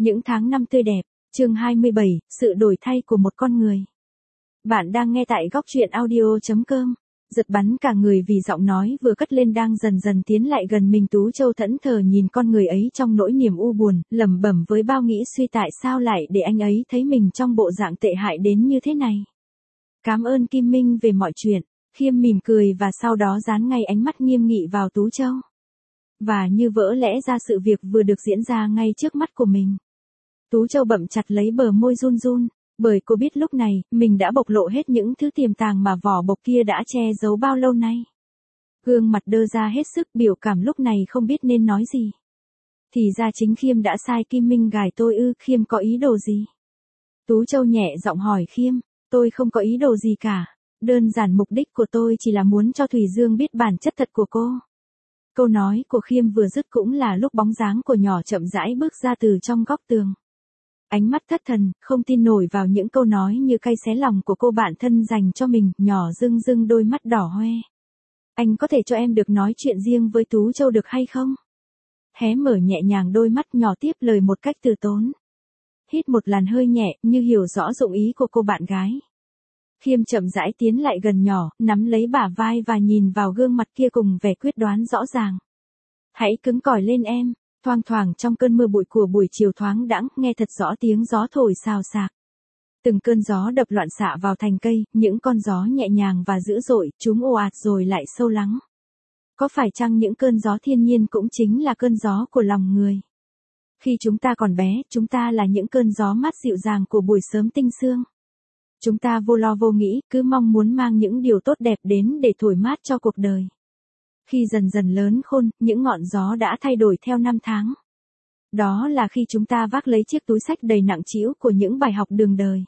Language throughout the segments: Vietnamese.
Những tháng năm tươi đẹp, chương 27, sự đổi thay của một con người. Bạn đang nghe tại góc truyện audio.com. Giật bắn cả người vì giọng nói vừa cất lên đang dần dần tiến lại gần mình. Tú Châu thẫn thờ nhìn con người ấy trong nỗi niềm u buồn, lẩm bẩm với bao nghĩ suy tại sao lại để anh ấy thấy mình trong bộ dạng tệ hại đến như thế này. Cảm ơn Kim Minh về mọi chuyện. Khiêm mỉm cười và sau đó dán ngay ánh mắt nghiêm nghị vào Tú Châu. Và như vỡ lẽ ra sự việc vừa được diễn ra ngay trước mắt của mình. Tú Châu bậm chặt lấy bờ môi run run, bởi cô biết lúc này, mình đã bộc lộ hết những thứ tiềm tàng mà vỏ bọc kia đã che giấu bao lâu nay. Gương mặt đơ ra hết sức, biểu cảm lúc này không biết nên nói gì. Thì ra chính Khiêm đã sai Kim Minh gài tôi ư? Khiêm có ý đồ gì? Tú Châu nhẹ giọng hỏi Khiêm. Tôi không có ý đồ gì cả. Đơn giản mục đích của tôi chỉ là muốn cho Thủy Dương biết bản chất thật của cô. Câu nói của Khiêm vừa dứt cũng là lúc bóng dáng của nhỏ chậm rãi bước ra từ trong góc tường. Ánh mắt thất thần, không tin nổi vào những câu nói như cay xé lòng của cô bạn thân dành cho mình, nhỏ rưng rưng đôi mắt đỏ hoe. Anh có thể cho em được nói chuyện riêng với Tú Châu được hay không? Hé mở nhẹ nhàng đôi mắt, nhỏ tiếp lời một cách từ tốn. Hít một làn hơi nhẹ, như hiểu rõ dụng ý của cô bạn gái. Khiêm chậm rãi tiến lại gần nhỏ, nắm lấy bả vai và nhìn vào gương mặt kia cùng vẻ quyết đoán rõ ràng. Hãy cứng cỏi lên em. Thoang thoảng trong cơn mưa bụi của buổi chiều thoáng đãng, nghe thật rõ tiếng gió thổi xào xạc. Từng cơn gió đập loạn xạ vào thành cây, những con gió nhẹ nhàng và dữ dội, chúng ồ ạt rồi lại sâu lắng. Có phải chăng những cơn gió thiên nhiên cũng chính là cơn gió của lòng người? Khi chúng ta còn bé, chúng ta là những cơn gió mát dịu dàng của buổi sớm tinh sương. Chúng ta vô lo vô nghĩ, cứ mong muốn mang những điều tốt đẹp đến để thổi mát cho cuộc đời. Khi dần dần lớn khôn, những ngọn gió đã thay đổi theo năm tháng. Đó là khi chúng ta vác lấy chiếc túi xách đầy nặng trĩu của những bài học đường đời.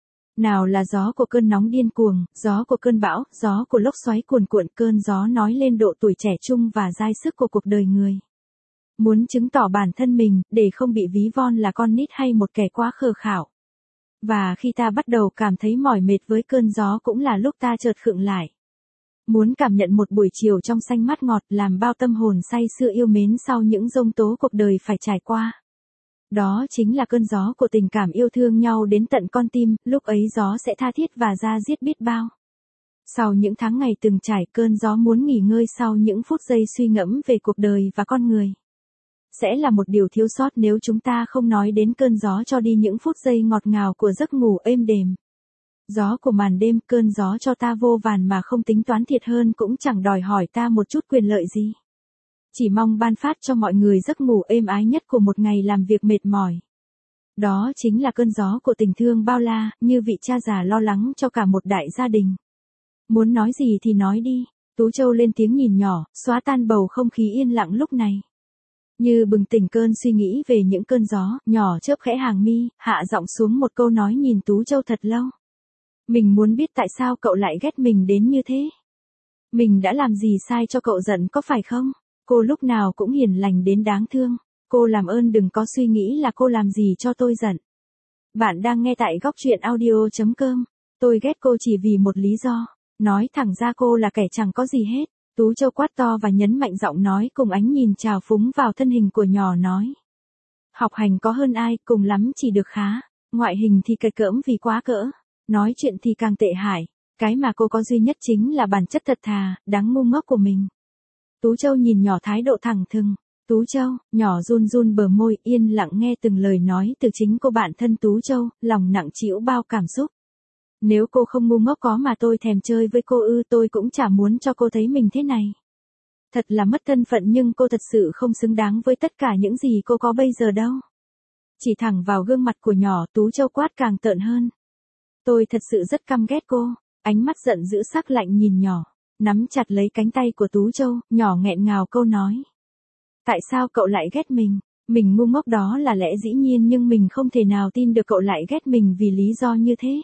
Nào là gió của cơn nóng điên cuồng, gió của cơn bão, gió của lốc xoáy cuồn cuộn, cơn gió nói lên độ tuổi trẻ trung và dai sức của cuộc đời người. Muốn chứng tỏ bản thân mình, để không bị ví von là con nít hay một kẻ quá khờ khảo. Và khi ta bắt đầu cảm thấy mỏi mệt với cơn gió cũng là lúc ta chợt khựng lại. Muốn cảm nhận một buổi chiều trong xanh mát ngọt, làm bao tâm hồn say sưa yêu mến sau những giông tố cuộc đời phải trải qua. Đó chính là cơn gió của tình cảm yêu thương nhau đến tận con tim, lúc ấy gió sẽ tha thiết và da diết biết bao. Sau những tháng ngày từng trải, cơn gió muốn nghỉ ngơi sau những phút giây suy ngẫm về cuộc đời và con người. Sẽ là một điều thiếu sót nếu chúng ta không nói đến cơn gió cho đi những phút giây ngọt ngào của giấc ngủ êm đềm. Gió của màn đêm, cơn gió cho ta vô vàn mà không tính toán thiệt hơn, cũng chẳng đòi hỏi ta một chút quyền lợi gì. Chỉ mong ban phát cho mọi người giấc ngủ êm ái nhất của một ngày làm việc mệt mỏi. Đó chính là cơn gió của tình thương bao la, như vị cha già lo lắng cho cả một đại gia đình. Muốn nói gì thì nói đi. Tú Châu lên tiếng nhìn nhỏ, xóa tan bầu không khí yên lặng lúc này. Như bừng tỉnh cơn suy nghĩ về những cơn gió, nhỏ chớp khẽ hàng mi, hạ giọng xuống một câu nói nhìn Tú Châu thật lâu. Mình muốn biết tại sao cậu lại ghét mình đến như thế. Mình đã làm gì sai cho cậu giận có phải không? Cô lúc nào cũng hiền lành đến đáng thương. Cô làm ơn đừng có suy nghĩ là cô làm gì cho tôi giận. Bạn đang nghe tại góc truyện audio.com. Tôi ghét cô chỉ vì một lý do. Nói thẳng ra cô là kẻ chẳng có gì hết. Tú Châu quát to và nhấn mạnh giọng nói cùng ánh nhìn trào phúng vào thân hình của nhỏ nói. Học hành có hơn ai, cùng lắm chỉ được khá. Ngoại hình thì cạch cỡm vì quá cỡ. Nói chuyện thì càng tệ hại. Cái mà cô có duy nhất chính là bản chất thật thà, đáng ngu ngốc của mình. Tú Châu nhìn nhỏ thái độ thẳng thừng. Tú Châu, nhỏ run run bờ môi, yên lặng nghe từng lời nói từ chính cô bạn thân Tú Châu, lòng nặng trĩu bao cảm xúc. Nếu cô không ngu ngốc có mà tôi thèm chơi với cô ư, tôi cũng chả muốn cho cô thấy mình thế này. Thật là mất thân phận, nhưng cô thật sự không xứng đáng với tất cả những gì cô có bây giờ đâu. Chỉ thẳng vào gương mặt của nhỏ, Tú Châu quát càng tợn hơn. Tôi thật sự rất căm ghét cô. Ánh mắt giận dữ sắc lạnh nhìn nhỏ, nắm chặt lấy cánh tay của Tú Châu, nhỏ nghẹn ngào câu nói. Tại sao cậu lại ghét mình? Mình ngu ngốc đó là lẽ dĩ nhiên, nhưng mình không thể nào tin được cậu lại ghét mình vì lý do như thế.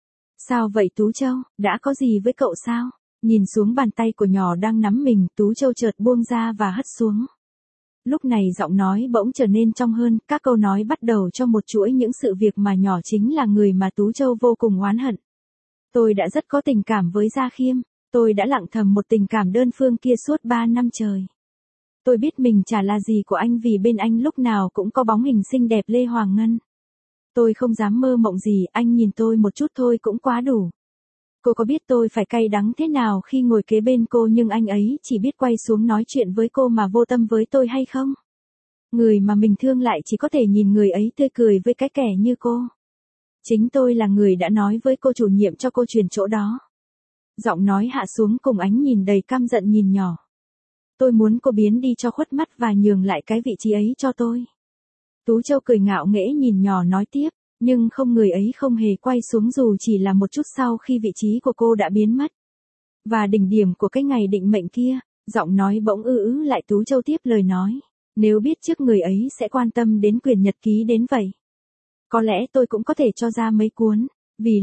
Sao vậy Tú Châu, đã có gì với cậu sao? Nhìn xuống bàn tay của nhỏ đang nắm mình, Tú Châu chợt buông ra và hất xuống. Lúc này giọng nói bỗng trở nên trong hơn, các câu nói bắt đầu cho một chuỗi những sự việc mà nhỏ chính là người mà Tú Châu vô cùng oán hận. Tôi đã rất có tình cảm với Gia Khiêm, tôi đã lặng thầm một tình cảm đơn phương kia suốt 3 năm trời. Tôi biết mình chả là gì của anh vì bên anh lúc nào cũng có bóng hình xinh đẹp Lê Hoàng Ngân. Tôi không dám mơ mộng gì, anh nhìn tôi một chút thôi cũng quá đủ. Cô có biết tôi phải cay đắng thế nào khi ngồi kế bên cô nhưng anh ấy chỉ biết quay xuống nói chuyện với cô mà vô tâm với tôi hay không? Người mà mình thương lại chỉ có thể nhìn người ấy tươi cười với cái kẻ như cô. Chính tôi là người đã nói với cô chủ nhiệm cho cô chuyển chỗ đó. Giọng nói hạ xuống cùng ánh nhìn đầy căm giận nhìn nhỏ. Tôi muốn cô biến đi cho khuất mắt và nhường lại cái vị trí ấy cho tôi. Tú Châu cười ngạo nghễ nhìn nhỏ nói tiếp, nhưng không, người ấy không hề quay xuống dù chỉ là một chút sau khi vị trí của cô đã biến mất. Và đỉnh điểm của cái ngày định mệnh kia, giọng nói bỗng lại Tú Châu tiếp lời nói. Nếu biết trước người ấy sẽ quan tâm đến quyền nhật ký đến vậy. Có lẽ tôi cũng có thể cho ra mấy cuốn. Vì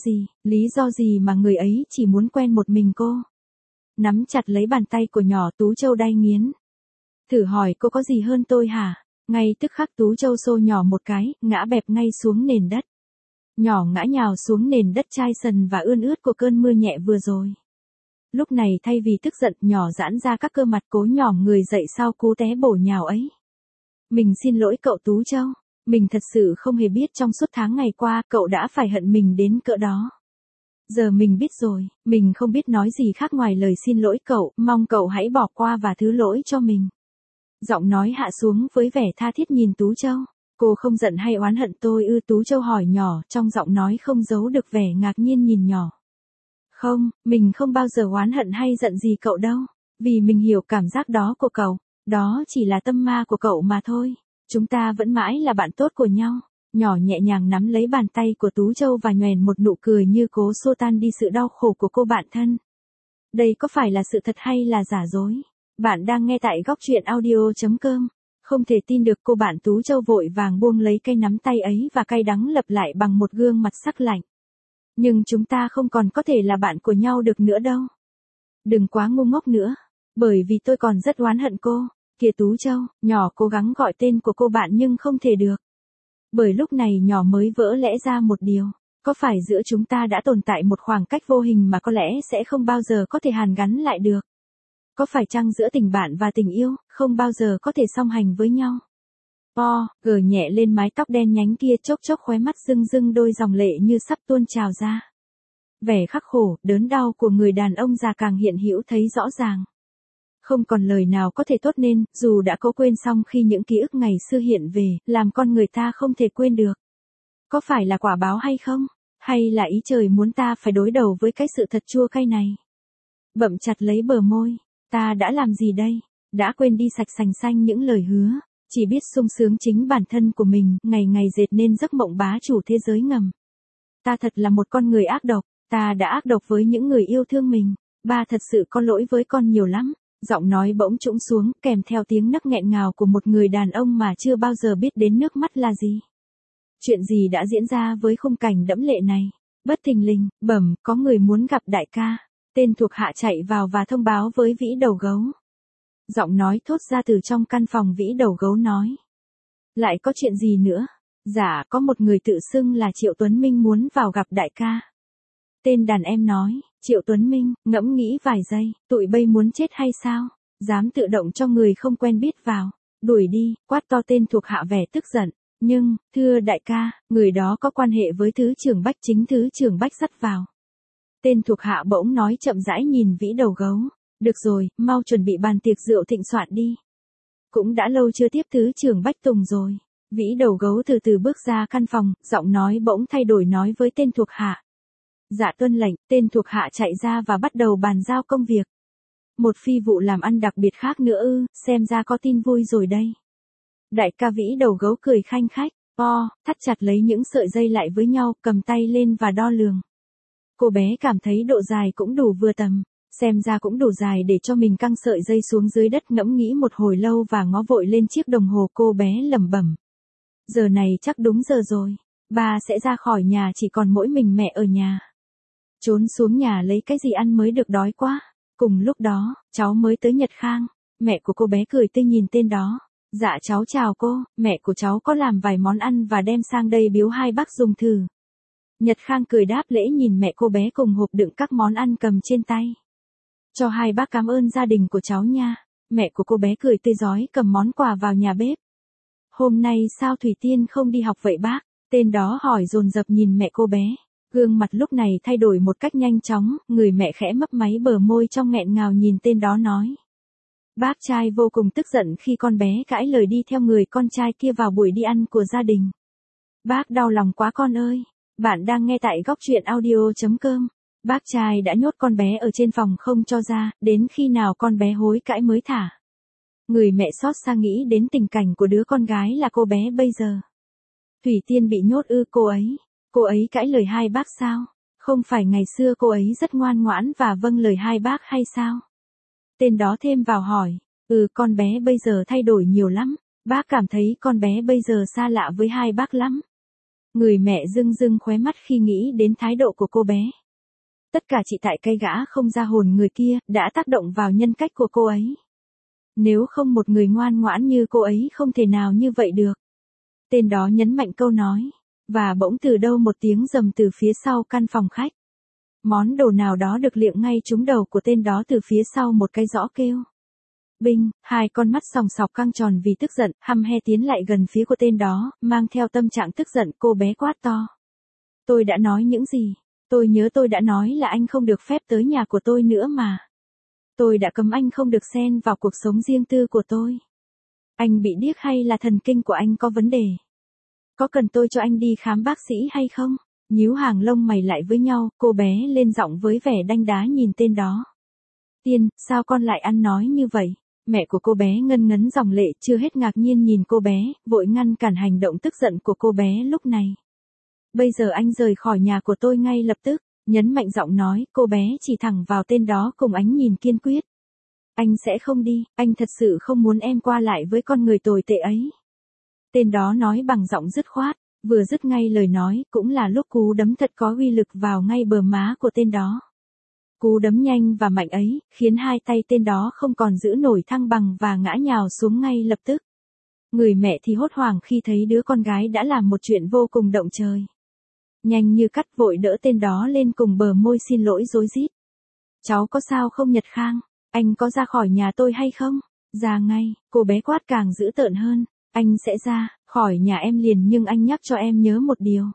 lý do gì mà người ấy chỉ muốn quen một mình cô. Nắm chặt lấy bàn tay của nhỏ Tú Châu đay nghiến. Thử hỏi cô có gì hơn tôi hả? Ngay tức khắc Tú Châu xô nhỏ một cái, ngã bẹp ngay xuống nền đất. Nhỏ ngã nhào xuống nền đất chai sần và ươn ướt của cơn mưa nhẹ vừa rồi. Lúc này thay vì tức giận, nhỏ giãn ra các cơ mặt cố nhỏm người dậy sau cú té bổ nhào ấy. Mình xin lỗi cậu Tú Châu. Mình thật sự không hề biết trong suốt tháng ngày qua cậu đã phải hận mình đến cỡ đó. Giờ mình biết rồi, mình không biết nói gì khác ngoài lời xin lỗi cậu, mong cậu hãy bỏ qua và thứ lỗi cho mình. Giọng nói hạ xuống với vẻ tha thiết nhìn Tú Châu. Cô không giận hay oán hận tôi ư? Tú Châu hỏi nhỏ, trong giọng nói không giấu được vẻ ngạc nhiên nhìn nhỏ. Không, mình không bao giờ oán hận hay giận gì cậu đâu, vì mình hiểu cảm giác đó của cậu, đó chỉ là tâm ma của cậu mà thôi. Chúng ta vẫn mãi là bạn tốt của nhau. Nhỏ nhẹ nhàng nắm lấy bàn tay của Tú Châu và nhoẻn một nụ cười như cố xua tan đi sự đau khổ của cô bạn thân. Đây có phải là sự thật hay là giả dối? Bạn đang nghe tại góc truyện audio.com. Không thể tin được, cô bạn Tú Châu vội vàng buông lấy cây nắm tay ấy và cay đắng lặp lại bằng một gương mặt sắc lạnh. Nhưng chúng ta không còn có thể là bạn của nhau được nữa đâu. Đừng quá ngu ngốc nữa. Bởi vì tôi còn rất oán hận cô. Kìa Tú Châu, nhỏ cố gắng gọi tên của cô bạn nhưng không thể được. Bởi lúc này nhỏ mới vỡ lẽ ra một điều. Có phải giữa chúng ta đã tồn tại một khoảng cách vô hình mà có lẽ sẽ không bao giờ có thể hàn gắn lại được? Có phải chăng giữa tình bạn và tình yêu, không bao giờ có thể song hành với nhau? Gờ nhẹ lên mái tóc đen nhánh kia, chốc chốc khóe mắt rưng rưng đôi dòng lệ như sắp tuôn trào ra. Vẻ khắc khổ, đớn đau của người đàn ông già càng hiện hữu thấy rõ ràng. Không còn lời nào có thể tốt nên, dù đã cố quên xong khi những ký ức ngày xưa hiện về, làm con người ta không thể quên được. Có phải là quả báo hay không? Hay là ý trời muốn ta phải đối đầu với cái sự thật chua cay này? Bậm chặt lấy bờ môi. Ta đã làm gì đây? Đã quên đi sạch sành xanh những lời hứa. Chỉ biết sung sướng chính bản thân của mình, ngày ngày dệt nên giấc mộng bá chủ thế giới ngầm. Ta thật là một con người ác độc. Ta đã ác độc với những người yêu thương mình. Ba thật sự có lỗi với con nhiều lắm. Giọng nói bỗng trũng xuống, kèm theo tiếng nấc nghẹn ngào của một người đàn ông mà chưa bao giờ biết đến nước mắt là gì. Chuyện gì đã diễn ra với khung cảnh đẫm lệ này? Bất thình lình, có người muốn gặp đại ca. Tên thuộc hạ chạy vào và thông báo với Vĩ Đầu Gấu. Giọng nói thốt ra từ trong căn phòng. Vĩ Đầu Gấu nói. Lại có chuyện gì nữa? Dạ, có một người tự xưng là Triệu Tuấn Minh muốn vào gặp đại ca. Tên đàn em nói. Triệu Tuấn Minh, ngẫm nghĩ vài giây, tụi bay muốn chết hay sao? Dám tự động cho người không quen biết vào. Đuổi đi, quát to tên thuộc hạ vẻ tức giận. Nhưng, thưa đại ca, người đó có quan hệ với Thứ trưởng Bách. Chính Thứ trưởng Bách dắt vào. Tên thuộc hạ bỗng nói chậm rãi nhìn Vĩ Đầu Gấu. Được rồi, mau chuẩn bị bàn tiệc rượu thịnh soạn đi. Cũng đã lâu chưa tiếp Thứ trưởng Bách Tùng rồi. Vĩ Đầu Gấu từ từ bước ra căn phòng, giọng nói bỗng thay đổi nói với tên thuộc hạ. Dạ tuân lệnh. Tên thuộc hạ chạy ra và bắt đầu bàn giao công việc. Một phi vụ làm ăn đặc biệt khác nữa ư? Xem ra có tin vui rồi đây. Đại ca Vĩ Đầu Gấu cười khanh khách. Thắt chặt lấy những sợi dây lại với nhau, cầm tay lên và đo lường. Cô bé cảm thấy độ dài cũng đủ vừa tầm. Xem ra cũng đủ dài để cho mình căng sợi dây xuống dưới đất. Ngẫm nghĩ một hồi lâu và ngó vội lên chiếc đồng hồ, cô bé lẩm bẩm. Giờ này chắc đúng giờ rồi. Ba sẽ ra khỏi nhà, chỉ còn mỗi mình mẹ ở nhà. Trốn xuống nhà lấy cái gì ăn mới được, đói quá. Cùng lúc đó, cháu mới tới Nhật Khang. Mẹ của cô bé cười tươi nhìn tên đó. Dạ cháu chào cô, mẹ của cháu có làm vài món ăn và đem sang đây biếu hai bác dùng thử. Nhật Khang cười đáp lễ nhìn mẹ cô bé cùng hộp đựng các món ăn cầm trên tay. Cho hai bác cảm ơn gia đình của cháu nha. Mẹ của cô bé cười tươi rói cầm món quà vào nhà bếp. Hôm nay sao Thủy Tiên không đi học vậy bác? Tên đó hỏi dồn dập nhìn mẹ cô bé. Gương mặt lúc này thay đổi một cách nhanh chóng, người mẹ khẽ mấp máy bờ môi trong nghẹn ngào nhìn tên đó nói. Bác trai vô cùng tức giận khi con bé cãi lời đi theo người con trai kia vào buổi đi ăn của gia đình. Bác đau lòng quá con ơi. Bạn đang nghe tại góc truyện audio.com. Bác trai đã nhốt con bé ở trên phòng không cho ra, đến khi nào con bé hối cãi mới thả. Người mẹ xót xa nghĩ đến tình cảnh của đứa con gái là cô bé bây giờ. Thủy Tiên bị nhốt ư? Cô ấy cãi lời hai bác sao? Không phải ngày xưa cô ấy rất ngoan ngoãn và vâng lời hai bác hay sao? Tên đó thêm vào hỏi. Con bé bây giờ thay đổi nhiều lắm. Bác cảm thấy con bé bây giờ xa lạ với hai bác lắm. Người mẹ rưng rưng khóe mắt khi nghĩ đến thái độ của cô bé. Tất cả chỉ tại cây gã không ra hồn người kia đã tác động vào nhân cách của cô ấy. Nếu không một người ngoan ngoãn như cô ấy không thể nào như vậy được. Tên đó nhấn mạnh câu nói. Và bỗng từ đâu một tiếng rầm từ phía sau căn phòng khách. Món đồ nào đó được liệng ngay trúng đầu của tên đó từ phía sau một cái giõ kêu. Binh, hai con mắt sòng sọc căng tròn vì tức giận, hăm he tiến lại gần phía của tên đó, mang theo tâm trạng tức giận cô bé quát to. Tôi đã nói những gì? Tôi nhớ tôi đã nói là anh không được phép tới nhà của tôi nữa mà. Tôi đã cấm anh không được xen vào cuộc sống riêng tư của tôi. Anh bị điếc hay là thần kinh của anh có vấn đề? Có cần tôi cho anh đi khám bác sĩ hay không? Nhíu hàng lông mày lại với nhau, cô bé lên giọng với vẻ đanh đá nhìn tên đó. Tiên, sao con lại ăn nói như vậy? Mẹ của cô bé ngân ngấn dòng lệ chưa hết ngạc nhiên nhìn cô bé, vội ngăn cản hành động tức giận của cô bé lúc này. Bây giờ anh rời khỏi nhà của tôi ngay lập tức, nhấn mạnh giọng nói, cô bé chỉ thẳng vào tên đó cùng ánh nhìn kiên quyết. Anh sẽ không đi, anh thật sự không muốn em qua lại với con người tồi tệ ấy. Tên đó nói bằng giọng dứt khoát, vừa dứt ngay lời nói, cũng là lúc cú đấm thật có uy lực vào ngay bờ má của tên đó. Cú đấm nhanh và mạnh ấy, khiến hai tay tên đó không còn giữ nổi thăng bằng và ngã nhào xuống ngay lập tức. Người mẹ thì hốt hoảng khi thấy đứa con gái đã làm một chuyện vô cùng động trời. Nhanh như cắt vội đỡ tên đó lên cùng bờ môi xin lỗi rối rít. Cháu có sao không Nhật Khang? Anh có ra khỏi nhà tôi hay không? Ra ngay, cô bé quát càng dữ tợn hơn. Anh sẽ ra khỏi nhà em liền nhưng anh nhắc cho em nhớ một điều.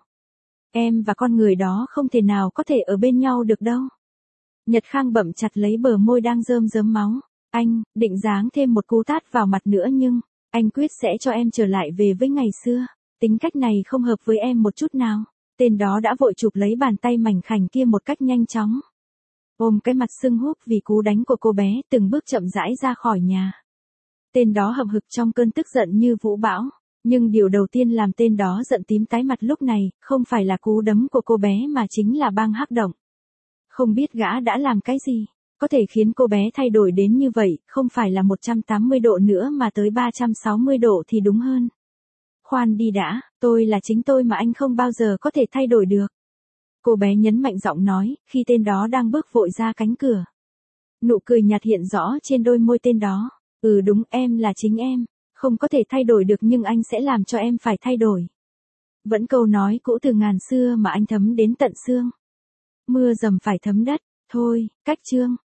Em và con người đó không thể nào có thể ở bên nhau được đâu. Nhật Khang bậm chặt lấy bờ môi đang rơm rớm máu. Anh định giáng thêm một cú tát vào mặt nữa nhưng anh quyết sẽ cho em trở lại về với ngày xưa. Tính cách này không hợp với em một chút nào. Tên đó đã vội chụp lấy bàn tay mảnh khảnh kia một cách nhanh chóng. Ôm cái mặt sưng húp vì cú đánh của cô bé, từng bước chậm rãi ra khỏi nhà. Tên đó hậm hực trong cơn tức giận như vũ bão. Nhưng điều đầu tiên làm tên đó giận tím tái mặt lúc này, không phải là cú đấm của cô bé mà chính là bang hắc động. Không biết gã đã làm cái gì, có thể khiến cô bé thay đổi đến như vậy, không phải là 180 độ nữa mà tới 360 độ thì đúng hơn. Khoan đi đã, tôi là chính tôi mà anh không bao giờ có thể thay đổi được. Cô bé nhấn mạnh giọng nói, khi tên đó đang bước vội ra cánh cửa. Nụ cười nhạt hiện rõ trên đôi môi tên đó. Đúng, em là chính em, không có thể thay đổi được nhưng anh sẽ làm cho em phải thay đổi. Vẫn câu nói cũ từ ngàn xưa mà anh thấm đến tận xương. Mưa dầm phải thấm đất, thôi, cách chương.